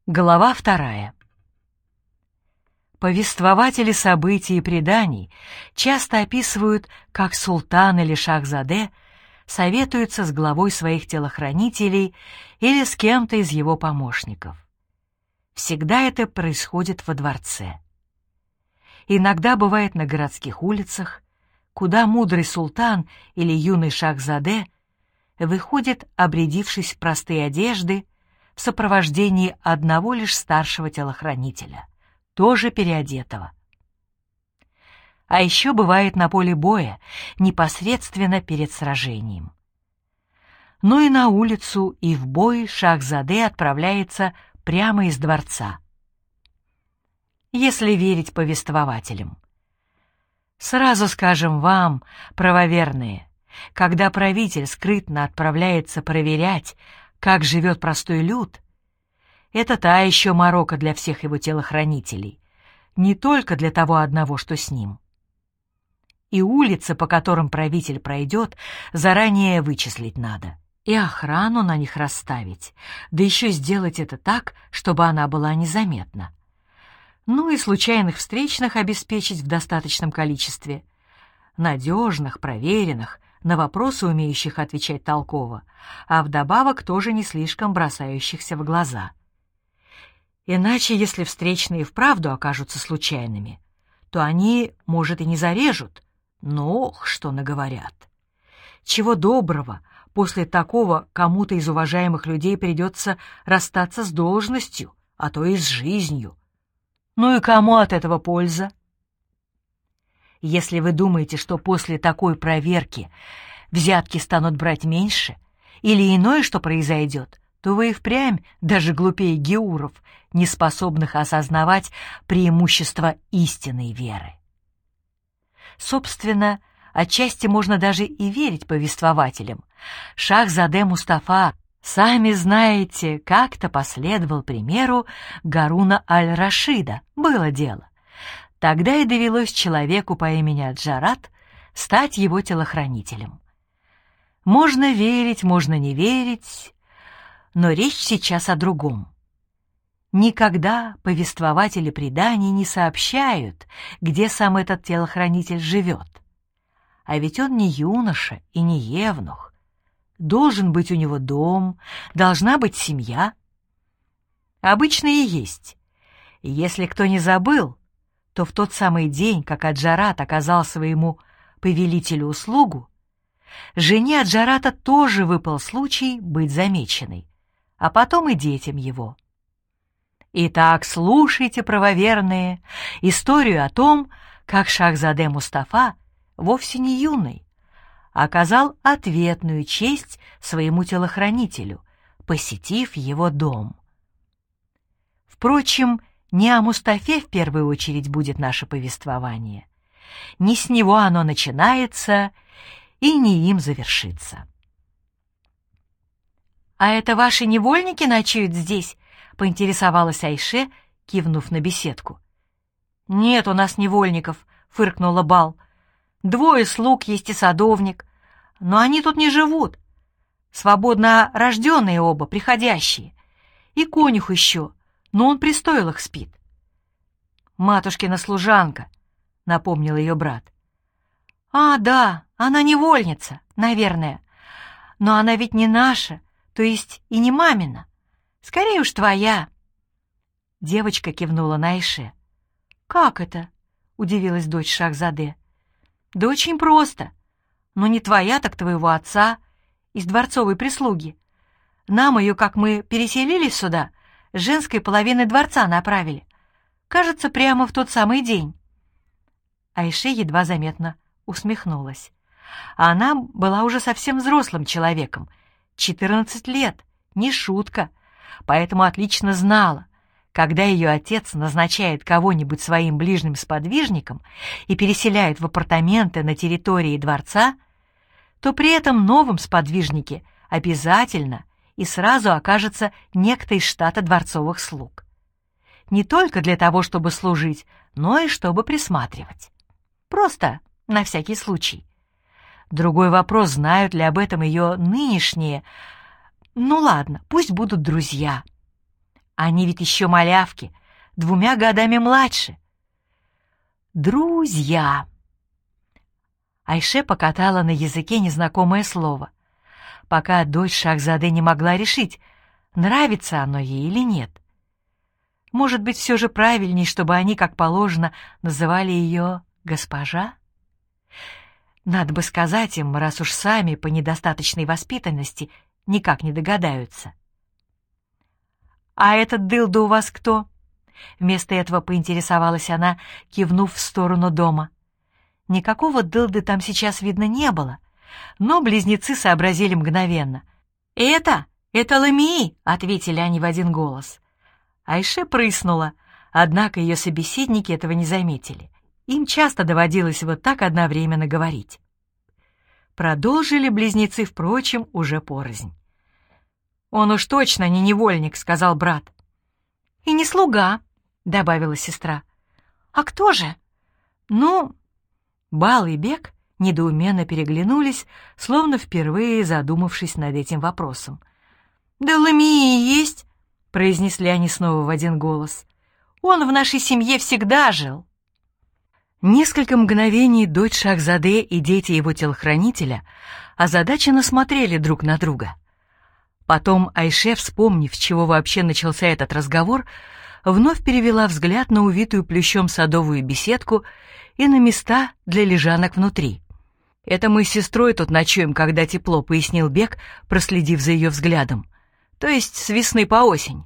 Глава 2. Повествователи событий и преданий часто описывают, как султан или шахзаде советуются с главой своих телохранителей или с кем-то из его помощников. Всегда это происходит во дворце. Иногда бывает на городских улицах, куда мудрый султан или юный шахзаде выходит, обрядившись в простые одежды, в сопровождении одного лишь старшего телохранителя, тоже переодетого. А еще бывает на поле боя, непосредственно перед сражением. Но и на улицу, и в бой шахзаде отправляется прямо из дворца. Если верить повествователям. Сразу скажем вам, правоверные, когда правитель скрытно отправляется проверять, как живет простой люд, это та еще морока для всех его телохранителей, не только для того одного, что с ним. И улицы, по которым правитель пройдет, заранее вычислить надо, и охрану на них расставить, да еще сделать это так, чтобы она была незаметна. Ну и случайных встречных обеспечить в достаточном количестве, надежных, проверенных, на вопросы умеющих отвечать толково, а вдобавок тоже не слишком бросающихся в глаза. Иначе, если встречные вправду окажутся случайными, то они, может, и не зарежут, но ох, что наговорят. Чего доброго, после такого кому-то из уважаемых людей придется расстаться с должностью, а то и с жизнью. Ну и кому от этого польза? Если вы думаете, что после такой проверки взятки станут брать меньше, или иное, что произойдет, то вы и впрямь даже глупее геуров, не способных осознавать преимущество истинной веры. Собственно, отчасти можно даже и верить повествователям. Шахзаде Мустафа, сами знаете, как-то последовал примеру Гаруна аль-Рашида. Было дело. Тогда и довелось человеку по имени Аджарат стать его телохранителем. Можно верить, можно не верить, но речь сейчас о другом. Никогда повествователи преданий не сообщают, где сам этот телохранитель живет. А ведь он не юноша и не евнух. Должен быть у него дом, должна быть семья. Обычно и есть. И если кто не забыл, то в тот самый день, как Аджарат оказал своему повелителю услугу, жене Аджарата тоже выпал случай быть замеченной, а потом и детям его. Итак, слушайте, правоверные, историю о том, как Шахзаде Мустафа, вовсе не юный, оказал ответную честь своему телохранителю, посетив его дом. Впрочем, не о Мустафе в первую очередь будет наше повествование. Не с него оно начинается и не им завершится. «А это ваши невольники ночуют здесь?» — поинтересовалась Айше, кивнув на беседку. «Нет у нас невольников», — фыркнула Бал. «2 слуг есть и садовник, но они тут не живут. Свободно рожденные оба, приходящие. И конюх еще, но он при стойлах спит». «Матушкина служанка», — напомнил ее брат. «А, да, она невольница, наверное. Но она ведь не наша, то есть и не мамина. Скорее уж твоя». Девочка кивнула на Айше. «Как это?» — удивилась дочь Шахзаде. «Да очень просто. Но не твоя, так твоего отца, из дворцовой прислуги. Нам ее, как мы переселились сюда, с женской половины дворца направили. Кажется, прямо в тот самый день». Айше едва заметно усмехнулась. Она была уже совсем взрослым человеком, 14 лет, не шутка, поэтому отлично знала, когда ее отец назначает кого-нибудь своим ближним сподвижником и переселяет в апартаменты на территории дворца, то при этом новом сподвижнике обязательно и сразу окажется некто из штата дворцовых слуг. Не только для того, чтобы служить, но и чтобы присматривать. Просто на всякий случай. Другой вопрос, знают ли об этом ее нынешние... Ну ладно, пусть будут друзья. Они ведь еще малявки, 2 годами младше. Друзья. Айше покатала на языке незнакомое слово, пока дочь Шахзаде не могла решить, нравится оно ей или нет. Может быть, все же правильней, чтобы они, как положено, называли ее госпожа? Надо бы сказать им, раз уж сами по недостаточной воспитанности никак не догадаются. «А этот дылда у вас кто?» Вместо этого поинтересовалась она, кивнув в сторону дома. Никакого дылды там сейчас видно не было, но близнецы сообразили мгновенно. «Это Ламии!» — ответили они в один голос. Айше прыснула, однако ее собеседники этого не заметили. Им часто доводилось вот так одновременно говорить. Продолжили близнецы, впрочем, уже порознь. «Он уж точно не невольник», — сказал брат. «И не слуга», — добавила сестра. «А кто же?» «Ну...» Бал и Бек недоуменно переглянулись, словно впервые задумавшись над этим вопросом. «Да Ламии есть», — произнесли они снова в один голос. «Он в нашей семье всегда жил». Несколько мгновений дочь Шахзаде и дети его телохранителя озадаченно смотрели друг на друга. Потом Айше, вспомнив, с чего вообще начался этот разговор, вновь перевела взгляд на увитую плющом садовую беседку и на места для лежанок внутри. «Это мы с сестрой тут ночуем, когда тепло», — пояснил Бек, проследив за ее взглядом. «То есть с весны по осень».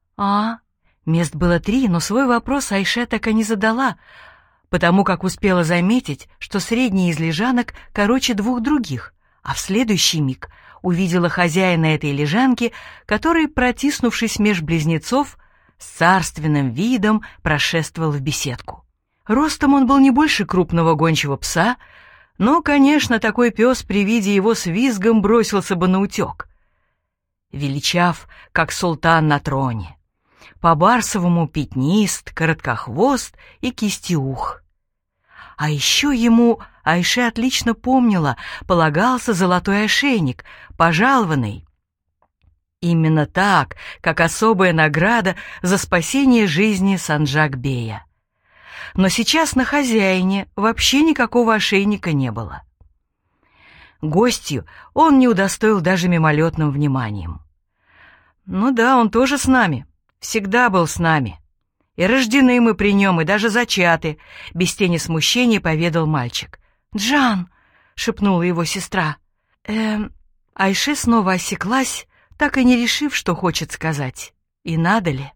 Мест было 3, но свой вопрос Айше так и не задала, потому как успела заметить, что средняя из лежанок короче 2 других, а в следующий миг увидела хозяина этой лежанки, который, протиснувшись меж близнецов, с царственным видом прошествовал в беседку. Ростом он был не больше крупного гончего пса, но, конечно, такой пес при виде его с визгом бросился бы наутек. Величав, как султан на троне, по-барсовому пятнист, короткохвост и кистеух. А еще ему, Айше отлично помнила, полагался золотой ошейник, пожалованный. Именно так, как особая награда за спасение жизни Санджак-бея. Но сейчас на хозяине вообще никакого ошейника не было. Гостью он не удостоил даже мимолетным вниманием. «Ну да, он тоже с нами, всегда был с нами. И рождены мы при нем, и даже зачаты», — без тени смущения поведал мальчик. «Джан!» — шепнула его сестра. Айше снова осеклась, так и не решив, что хочет сказать. И надо ли?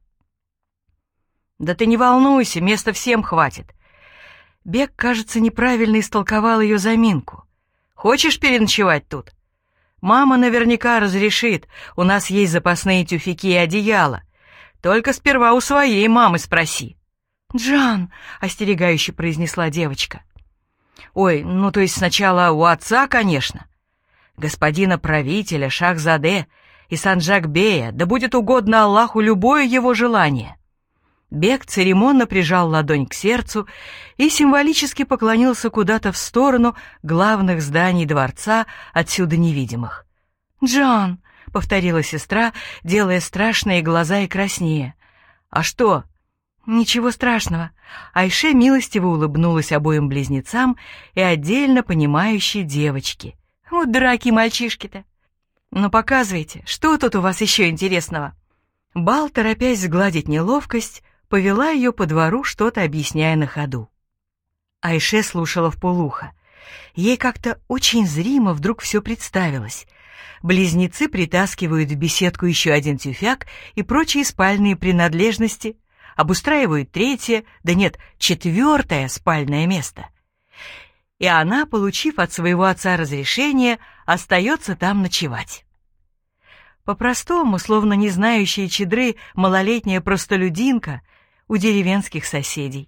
«Да ты не волнуйся, места всем хватит». Бек, кажется, неправильно истолковал ее заминку. «Хочешь переночевать тут? Мама наверняка разрешит, у нас есть запасные тюфяки и одеяла. Только сперва у своей мамы спроси». «Джан», — остерегающе произнесла девочка. «Ой, ну то есть сначала у отца, конечно. Господина правителя, Шахзаде и Санджак-бея, да будет угодно Аллаху любое его желание». Бек церемонно прижал ладонь к сердцу и символически поклонился куда-то в сторону главных зданий дворца, отсюда невидимых. «Джан», — повторила сестра, делая страшные глаза и краснее. «А что?» «Ничего страшного». Айше милостиво улыбнулась обоим близнецам и отдельно понимающей девочке. «Вот дураки мальчишки-то. Ну показывайте, что тут у вас еще интересного?» Бал, торопясь сгладить неловкость, повела ее по двору, что-то объясняя на ходу. Айше слушала вполуха. Ей как-то очень зримо вдруг все представилось. Близнецы притаскивают в беседку еще 1 тюфяк и прочие спальные принадлежности, обустраивают 3, да нет, 4 спальное место. И она, получив от своего отца разрешение, остается там ночевать. По-простому, словно не знающая чедры, малолетняя простолюдинка у деревенских соседей.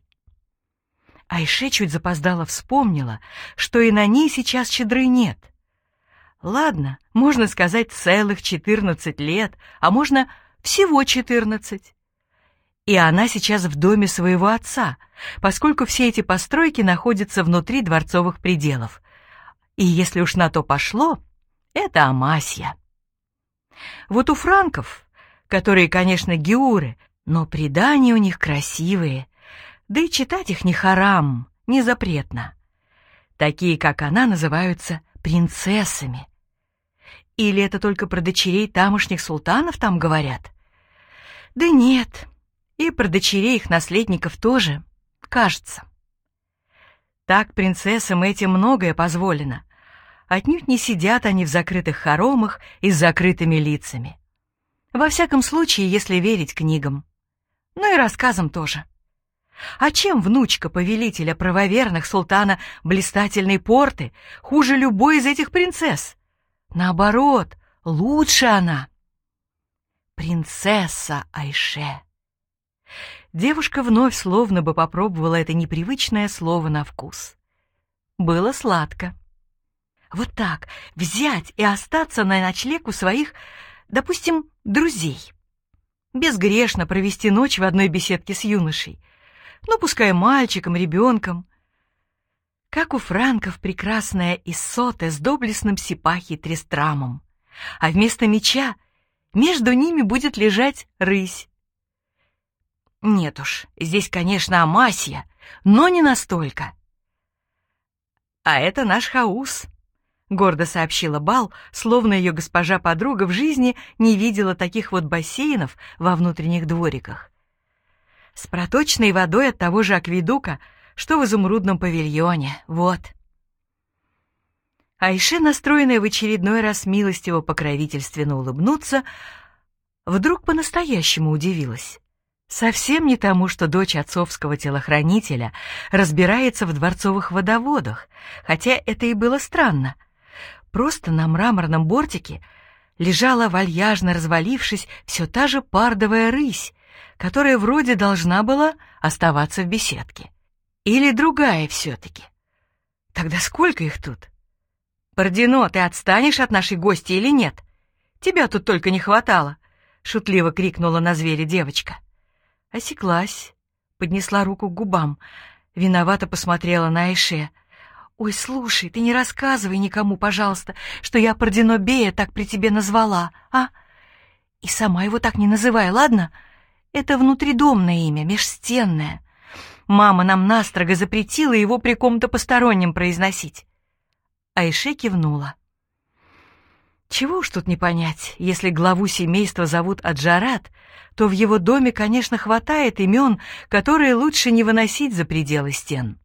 Айше чуть запоздала вспомнила, что и на ней сейчас чедры нет. Ладно, можно сказать целых 14 лет, а можно всего 14. И она сейчас в доме своего отца, поскольку все эти постройки находятся внутри дворцовых пределов. И если уж на то пошло, это Амасья. Вот у франков которые, конечно, геуры, но предания у них красивые, да и читать их не харам, не запретно. Такие, как она, называются принцессами. Или это только про дочерей тамошних султанов там говорят? Да нет, и про дочерей их наследников тоже, кажется. Так принцессам этим многое позволено. Отнюдь не сидят они в закрытых хоромах и с закрытыми лицами. Во всяком случае, если верить книгам. Ну и рассказам тоже. А чем внучка повелителя правоверных султана блистательной порты хуже любой из этих принцесс? Наоборот, лучше она. Принцесса Айше. Девушка вновь словно бы попробовала это непривычное слово на вкус. Было сладко. Вот так взять и остаться на ночлег у своих, допустим, друзей. Безгрешно провести ночь в одной беседке с юношей. Ну, пускай мальчиком, ребенком. Как у франков прекрасная Иссоте с доблестным сипахи Трестрамом. А вместо меча между ними будет лежать рысь. Нет уж, здесь, конечно, Амасия, но не настолько. А это наш хаус, гордо сообщила Бал, словно ее госпожа-подруга в жизни не видела таких вот бассейнов во внутренних двориках. С проточной водой от того же акведука, что в изумрудном павильоне, вот. Айше, настроенная в очередной раз милостиво покровительственно улыбнуться, вдруг по-настоящему удивилась. Совсем не тому, что дочь отцовского телохранителя разбирается в дворцовых водоводах, хотя это и было странно. Просто на мраморном бортике лежала, вальяжно развалившись, все та же пардовая рысь, которая вроде должна была оставаться в беседке. Или другая все-таки. Тогда сколько их тут? «Бордино, ты отстанешь от нашей гости или нет? Тебя тут только не хватало!» — шутливо крикнула на зверя девочка. Осеклась, поднесла руку к губам, виновато посмотрела на Айше. «Ой, слушай, ты не рассказывай никому, пожалуйста, что я Бордино Бея так при тебе назвала, а? И сама его так не называй, ладно? Это внутридомное имя, межстенное. Мама нам настрого запретила его при ком-то постороннем произносить». Айше кивнула. Чего уж тут не понять, если главу семейства зовут Аджарат, то в его доме, конечно, хватает имен, которые лучше не выносить за пределы стен.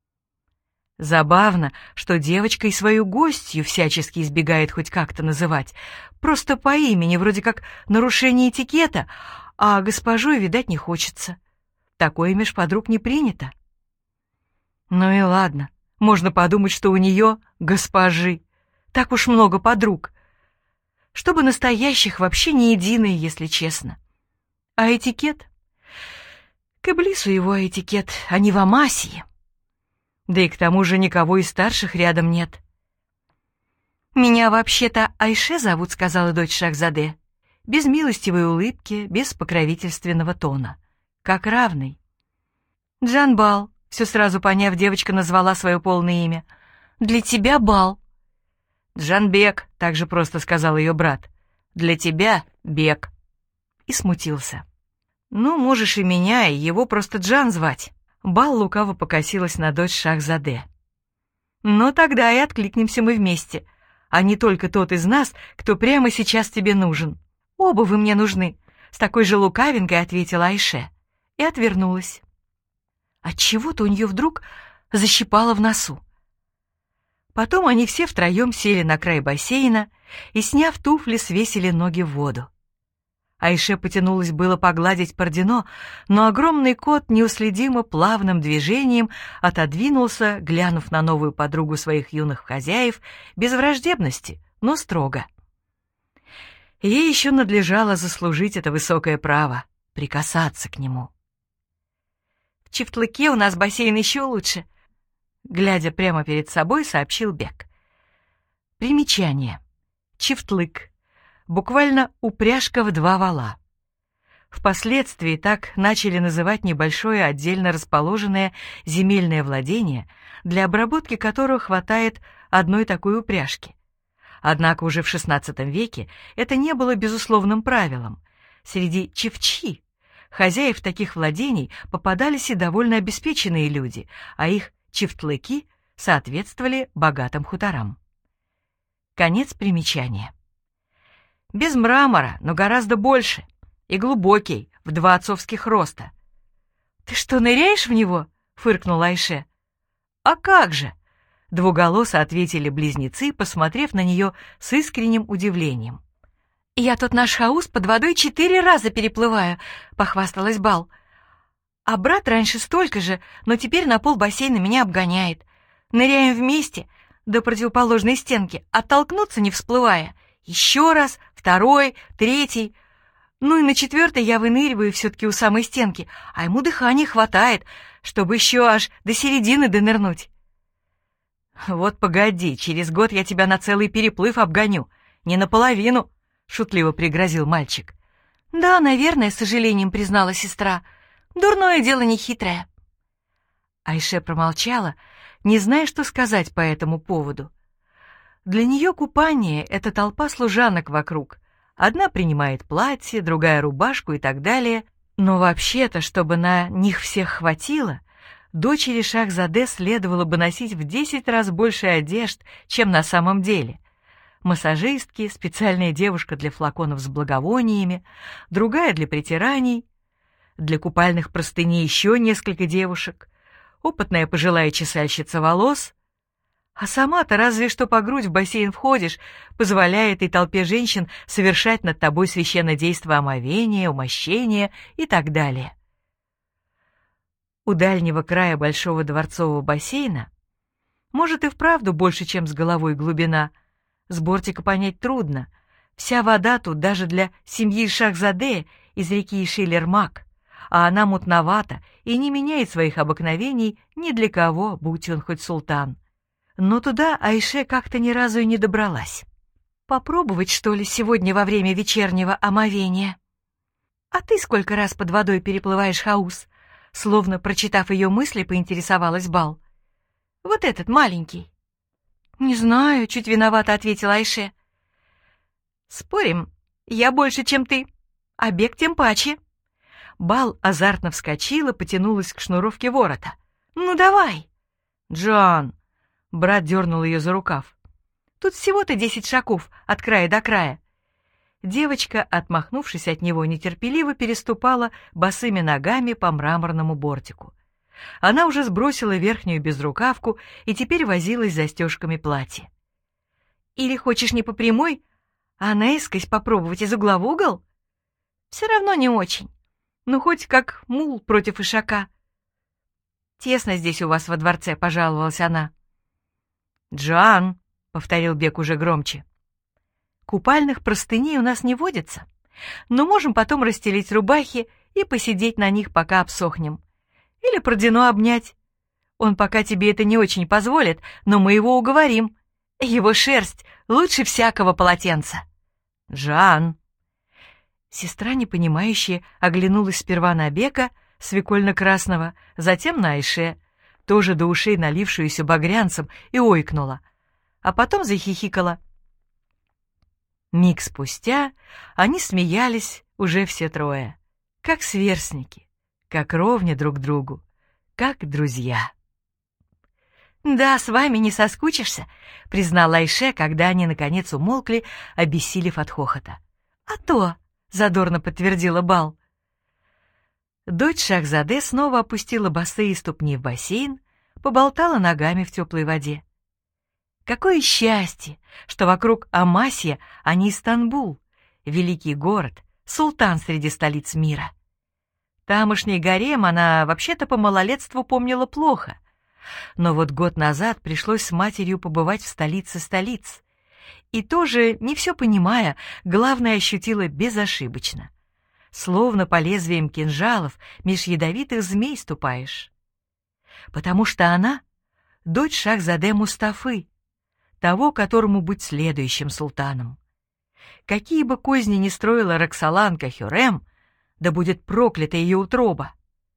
Забавно, что девочка и свою гостью всячески избегает хоть как-то называть, просто по имени, вроде как нарушение этикета, а госпожой, видать, не хочется. Такое меж подруг не принято. Ну и ладно, можно подумать, что у нее госпожи. Так уж много подруг. Чтобы настоящих вообще не единой, если честно. А этикет? К Иблису его этикет, а не в Амасии. Да и к тому же никого из старших рядом нет. «Меня вообще-то Айше зовут», — сказала дочь Шахзаде, без милостивой улыбки, без покровительственного тона, как равный. «Джанбал», — все сразу поняв, девочка назвала свое полное имя. «Для тебя Бал». «Джанбек», — также просто сказал ее брат. «Для тебя Бек». И смутился. «Ну, можешь и меня, и его просто Джан звать». Бал лукаво покосилась на дочь Шахзаде. «Ну, тогда и откликнемся мы вместе, а не только тот из нас, кто прямо сейчас тебе нужен. Оба вы мне нужны», — с такой же лукавинкой ответила Айше и отвернулась. Отчего-то у нее вдруг защипало в носу. Потом они все втроем сели на край бассейна и, сняв туфли, свесили ноги в воду. Айше потянулась было погладить Бордино, но огромный кот неуследимо плавным движением отодвинулся, глянув на новую подругу своих юных хозяев, без враждебности, но строго. Ей еще надлежало заслужить это высокое право — прикасаться к нему. «В Чифтлыке у нас бассейн еще лучше», — глядя прямо перед собой, сообщил Бек. Примечание. Чифтлык. Буквально упряжка в 2 вала. Впоследствии так начали называть небольшое отдельно расположенное земельное владение, для обработки которого хватает одной такой упряжки. Однако уже в XVI веке это не было безусловным правилом. среди чифчи, хозяев таких владений, попадались и довольно обеспеченные люди, а их чифтлыки соответствовали богатым хуторам. Конец примечания. Без мрамора, но гораздо больше, и глубокий, в 2 отцовских роста. «Ты что, ныряешь в него?» — фыркнула Айше. «А как же?» — двуголосо ответили близнецы, посмотрев на нее с искренним удивлением. «Я тут наш хаус под водой 4 раза переплываю», — похвасталась Бал. «А брат раньше столько же, но теперь на пол бассейна меня обгоняет. Ныряем вместе до противоположной стенки, оттолкнуться не всплывая. Еще раз, 2, 3. Ну и на 4 я выныриваю все-таки у самой стенки, а ему дыхания хватает, чтобы еще аж до середины донырнуть». «Вот погоди, через год я тебя на целый переплыв обгоню, не наполовину», — шутливо пригрозил мальчик. «Да, наверное, с сожалением признала сестра. Дурное дело нехитрое». Айше промолчала, не зная, что сказать по этому поводу. Для нее купание — это толпа служанок вокруг. Одна принимает платье, другая — рубашку и так далее. Но вообще-то, чтобы на них всех хватило, дочери Шахзаде следовало бы носить в 10 раз больше одежд, чем на самом деле. Массажистки, специальная девушка для флаконов с благовониями, другая для притираний, для купальных простыней еще несколько девушек, опытная пожилая чесальщица волос. А сама-то разве что по грудь в бассейн входишь, позволяя этой толпе женщин совершать над тобой священнодейство омовения, умощения и так далее. У дальнего края большого дворцового бассейна, может и вправду больше, чем с головой глубина, с бортика понять трудно. Вся вода тут даже для семьи Шахзаде из реки Шилермак, а она мутновата и не меняет своих обыкновений ни для кого, будь он хоть султан. Но туда Айше как-то ни разу и не добралась. Попробовать, что ли, сегодня во время вечернего омовения? «А ты сколько раз под водой переплываешь хаус?» Словно прочитав ее мысли, поинтересовалась Бал. «Вот этот маленький». «Не знаю», — чуть виновато ответила Айше. «Спорим, я больше, чем ты, а бег тем паче». Бал азартно вскочила, потянулась к шнуровке ворота. «Ну давай!» «Джон!» — брат дернул ее за рукав. «Тут всего-то 10 шагов от края до края». Девочка, отмахнувшись от него, нетерпеливо переступала босыми ногами по мраморному бортику. Она уже сбросила верхнюю безрукавку и теперь возилась с застежками платья. «Или хочешь не по прямой, а наискось попробовать из угла в угол? Все равно не очень. Ну, хоть как мул против ишака». «Тесно здесь у вас во дворце», — пожаловалась она. «Джан», — повторил Бек уже громче. «Купальных простыней у нас не водится, но можем потом расстелить рубахи и посидеть на них, пока обсохнем. Или Продино обнять. Он пока тебе это не очень позволит, но мы его уговорим. Его шерсть лучше всякого полотенца». «Джан». Сестра, непонимающая, оглянулась сперва на Бека, свекольно-красного, затем на Айше, тоже до ушей налившуюся багрянцем, и ойкнула, а потом захихикала. Миг спустя они смеялись уже все трое, как сверстники, как ровня друг другу, как друзья. «Да, с вами не соскучишься», — признала Айше, когда они, наконец, умолкли, обессилев от хохота. «А то», — задорно подтвердила Бал. Дочь Шахзаде снова опустила босые ступни в бассейн, поболтала ногами в теплой воде. Какое счастье, что вокруг Амасья, а не Истанбул, великий город, султан среди столиц мира. Тамошний гарем она вообще-то по малолетству помнила плохо, но вот год назад пришлось с матерью побывать в столице столиц, и тоже, не все понимая, главное ощутила безошибочно. Словно по лезвиям кинжалов меж ядовитых змей ступаешь. Потому что она — дочь Шахзаде Мустафы, того, которому быть следующим султаном. Какие бы козни ни строила Роксоланка Хюррем, да будет проклята ее утроба.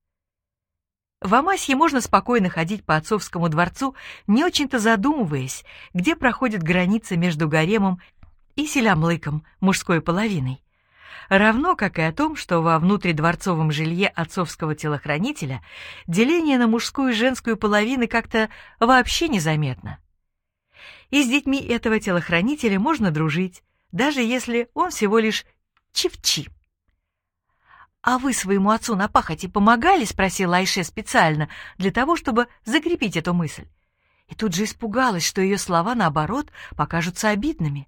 В Амасье можно спокойно ходить по отцовскому дворцу, не очень-то задумываясь, где проходит граница между гаремом и селямлыком, мужской половиной. равно как и о том, что во внутридворцовом жилье отцовского телохранителя деление на мужскую и женскую половины как-то вообще незаметно. И с детьми этого телохранителя можно дружить, даже если он всего лишь чивчи. «А вы своему отцу на пахоте помогали?» — спросила Айше специально, для того, чтобы закрепить эту мысль. И тут же испугалась, что ее слова, наоборот, покажутся обидными.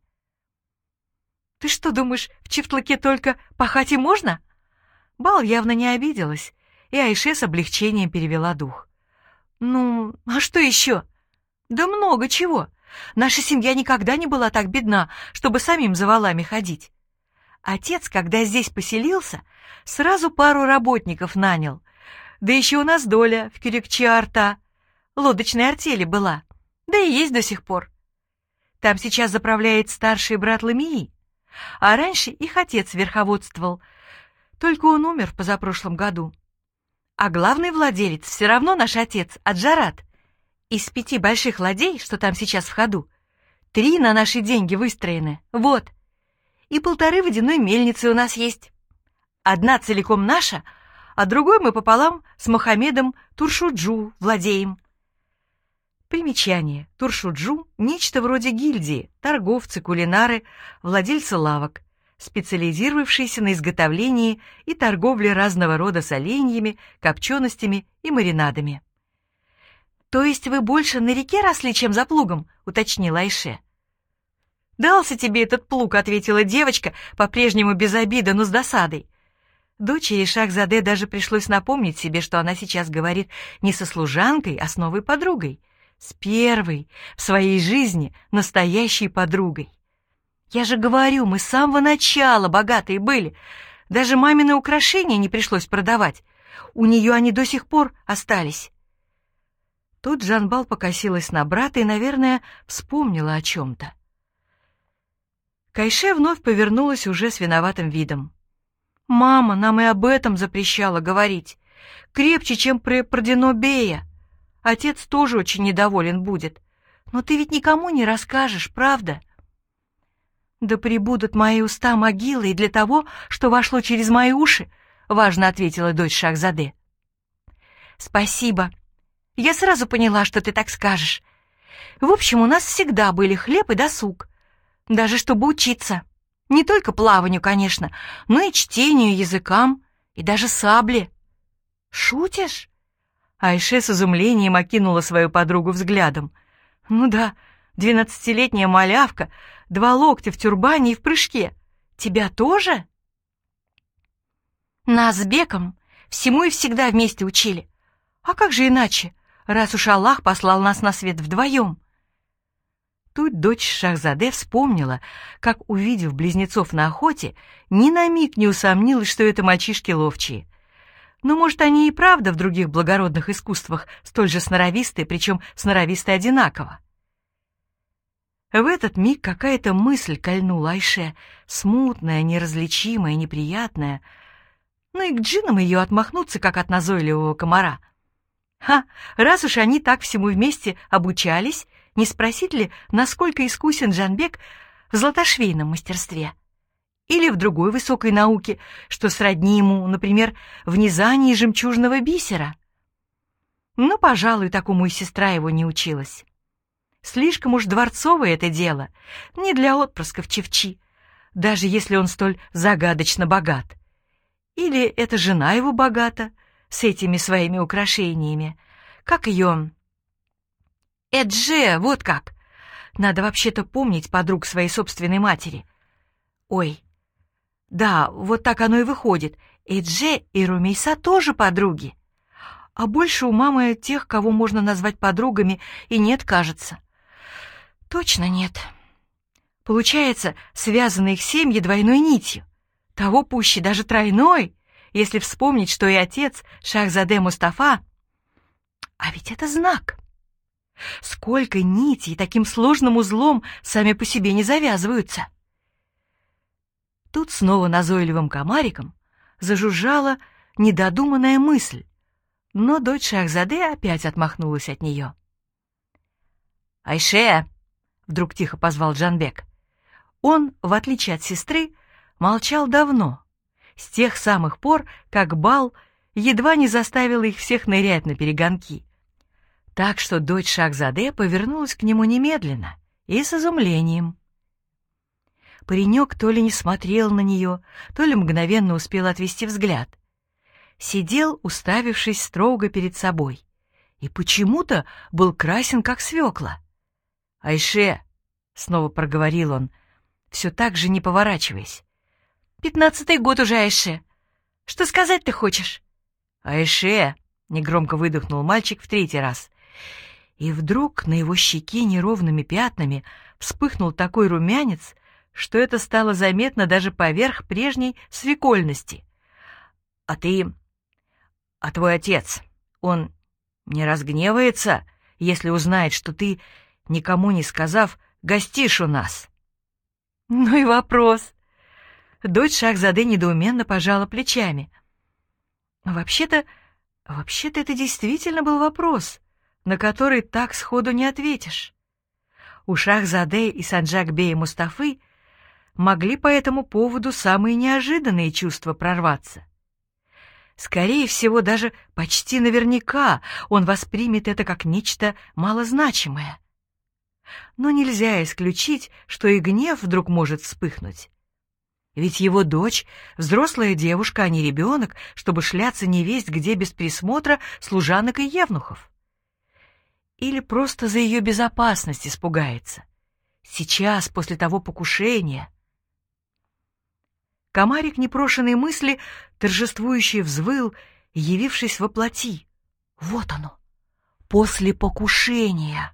«Ты что, думаешь, в Чифтлыке только пахать и можно?» Бал явно не обиделась, и Айше с облегчением перевела дух. «Ну, а что еще?» «Да много чего. Наша семья никогда не была так бедна, чтобы самим за валами ходить. Отец, когда здесь поселился, сразу пару работников нанял. Да еще у нас доля в Кюрикчи-Арта, лодочной артели была, да и есть до сих пор. Там сейчас заправляет старший брат Ламии, а раньше их отец верховодствовал, только он умер в позапрошлом году. А главный владелец все равно наш отец, Аджарат. Из 5 больших ладей, что там сейчас в ходу, 3 на наши деньги выстроены, вот. И 1,5 водяной мельницы у нас есть. Одна целиком наша, а другой мы пополам с Мохаммедом Туршуджу владеем. Примечание. Туршуджу — нечто вроде гильдии, торговцы, кулинары, владельцы лавок, специализировавшиеся на изготовлении и торговле разного рода соленьями, копченостями и маринадами. «То есть вы больше на реке росли, чем за плугом?» — уточнила Айше. «Дался тебе этот плуг», — ответила девочка, по-прежнему без обиды, но с досадой. Дочери Шахзаде даже пришлось напомнить себе, что она сейчас говорит не со служанкой, а с новой подругой. С первой в своей жизни настоящей подругой. «Я же говорю, мы с самого начала богатые были. Даже мамины украшения не пришлось продавать. У нее они до сих пор остались». Тут Джанбал покосилась на брата и, наверное, вспомнила о чем-то. Кайше вновь повернулась уже с виноватым видом. «Мама нам и об этом запрещала говорить. Крепче, чем при Продино-бея. Отец тоже очень недоволен будет. Но ты ведь никому не расскажешь, правда?» «Да пребудут мои уста могилой для того, что вошло через мои уши», — важно ответила дочь Шахзаде. «Спасибо. Я сразу поняла, что ты так скажешь. В общем, у нас всегда были хлеб и досуг. Даже чтобы учиться. Не только плаванию, конечно, но и чтению, языкам, и даже сабле». «Шутишь?» Айше с изумлением окинула свою подругу взглядом. «Ну да, 12-летняя малявка, 2 локтя в тюрбане и в прыжке. Тебя тоже?» «Нас с Беком всему и всегда вместе учили. А как же иначе, раз уж Аллах послал нас на свет вдвоем?» Тут дочь Шахзаде вспомнила, как, увидев близнецов на охоте, ни на миг не усомнилась, что это мальчишки ловчие. Но, может, они и правда в других благородных искусствах столь же сноровистые, причем сноровистые одинаково. В этот миг какая-то мысль кольнула Айше, смутная, неразличимая, неприятная. Ну и к джиннам ее отмахнуться, как от назойливого комара. Раз уж они так всему вместе обучались, не спросить ли, насколько искусен Джанбек в златошвейном мастерстве? Или в другой высокой науке, что сродни ему, например, в низании жемчужного бисера? Но, пожалуй, такому и сестра его не училась. Слишком уж дворцовое это дело, не для отпрысков Чивчи, даже если он столь загадочно богат. Или эта жена его богата, с этими своими украшениями. Как ее? Эдже, вот как. Надо вообще-то помнить подруг своей собственной матери. Ой, да, вот так оно и выходит. Эдже и Румейса тоже подруги. А больше у мамы тех, кого можно назвать подругами, и нет, кажется. Точно нет. Получается, связаны их семьи двойной нитью. Того пуще даже тройной, если вспомнить, что и отец Шахзаде Мустафа. А ведь это знак. Сколько нитей таким сложным узлом сами по себе не завязываются. Тут снова назойливым комариком зажужжала недодуманная мысль, но дочь Шахзаде опять отмахнулась от нее. «Айше!» — вдруг тихо позвал Джанбек. Он, в отличие от сестры, молчал давно, с тех самых пор, как бал едва не заставил их всех нырять на перегонки. Так что дочь Шахзаде повернулась к нему немедленно и с изумлением. Паренек то ли не смотрел на нее, то ли мгновенно успел отвести взгляд. Сидел, уставившись строго перед собой, и почему-то был красен, как свекла. «Айше!» — снова проговорил он, все так же не поворачиваясь. 15-й год уже, Айше. Что сказать ты хочешь?» «Айше!» — негромко выдохнул мальчик в 3-й раз. И вдруг на его щеке неровными пятнами вспыхнул такой румянец, что это стало заметно даже поверх прежней свекольности. «А твой отец, он не разгневается, если узнает, что ты, никому не сказав, гостишь у нас?» Ну и вопрос. Дочь Шахзаде недоуменно пожала плечами. Вообще-то это действительно был вопрос, на который так сходу не ответишь. У Шахзаде и Санджак-бея Мустафы могли по этому поводу самые неожиданные чувства прорваться. Скорее всего, даже почти наверняка он воспримет это как нечто малозначимое. Но нельзя исключить, что и гнев вдруг может вспыхнуть. Ведь его дочь — взрослая девушка, а не ребенок, чтобы шляться невесть где без присмотра служанок и евнухов. Или просто за ее безопасность испугается. Сейчас, после того покушения... Комарик непрошеной мысли торжествующе взвыл, явившись во плоти. Вот оно, после покушения.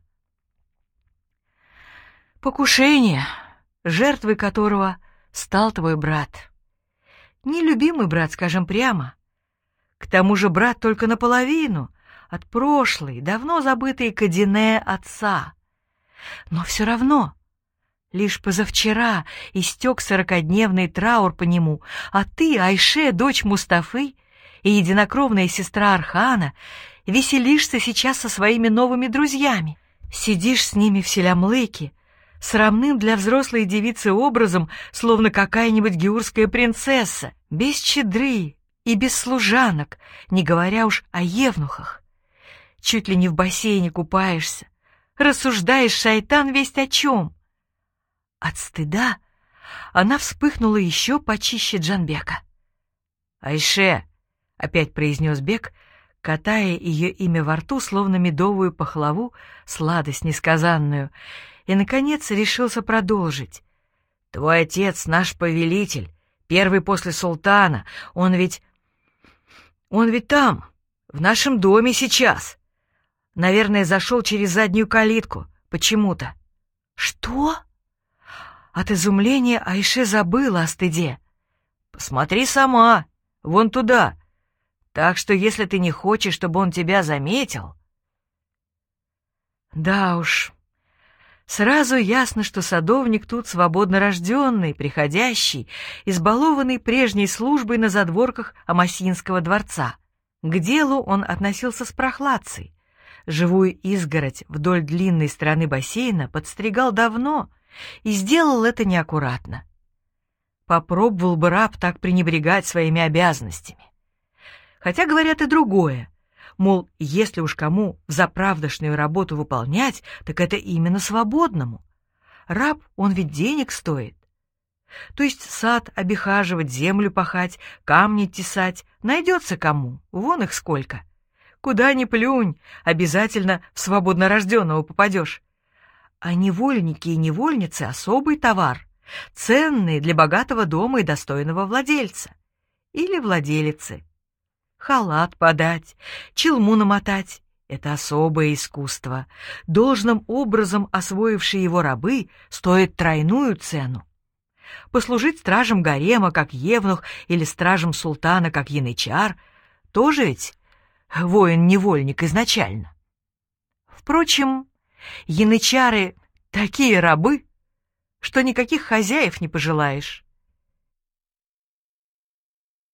Покушение, жертвой которого стал твой брат. Нелюбимый брат, скажем прямо. К тому же брат только наполовину, от прошлой, давно забытой Кадине отца. Но все равно... Лишь позавчера истек 40-дневный траур по нему, а ты, Айше, дочь Мустафы и единокровная сестра Архана, веселишься сейчас со своими новыми друзьями. Сидишь с ними в селямлыке, срамным для взрослой девицы образом, словно какая-нибудь геурская принцесса, без чадры и без служанок, не говоря уж о евнухах. Чуть ли не в бассейне купаешься, рассуждаешь, шайтан, весть о чем. От стыда она вспыхнула еще почище Джанбека. «Айше!» — опять произнес Бек, катая ее имя во рту, словно медовую пахлаву, сладость несказанную, и, наконец, решился продолжить. «Твой отец — наш повелитель, первый после султана. Он ведь там, в нашем доме сейчас. Наверное, зашел через заднюю калитку, почему-то». «Что?» От изумления Айше забыла о стыде. «Посмотри сама, вон туда. Так что, если ты не хочешь, чтобы он тебя заметил...» Да уж, сразу ясно, что садовник тут свободно рожденный, приходящий, избалованный прежней службой на задворках Амасинского дворца. К делу он относился с прохладцей. Живую изгородь вдоль длинной стороны бассейна подстригал давно и сделал это неаккуратно. Попробовал бы раб так пренебрегать своими обязанностями. Хотя говорят и другое, мол, если уж кому взаправдошную работу выполнять, так это именно свободному. Раб, он ведь денег стоит. То есть сад обихаживать, землю пахать, камни тесать найдется кому, вон их сколько. Куда ни плюнь, обязательно в свободнорожденного попадешь. А невольники и невольницы — особый товар, ценный для богатого дома и достойного владельца. Или владелицы. Халат подать, челму намотать — это особое искусство. Должным образом освоившие его рабы стоят тройную цену. Послужить стражем гарема, как евнух, или стражем султана, как янычар, тоже ведь воин-невольник изначально. Впрочем, янычары — такие рабы, что никаких хозяев не пожелаешь.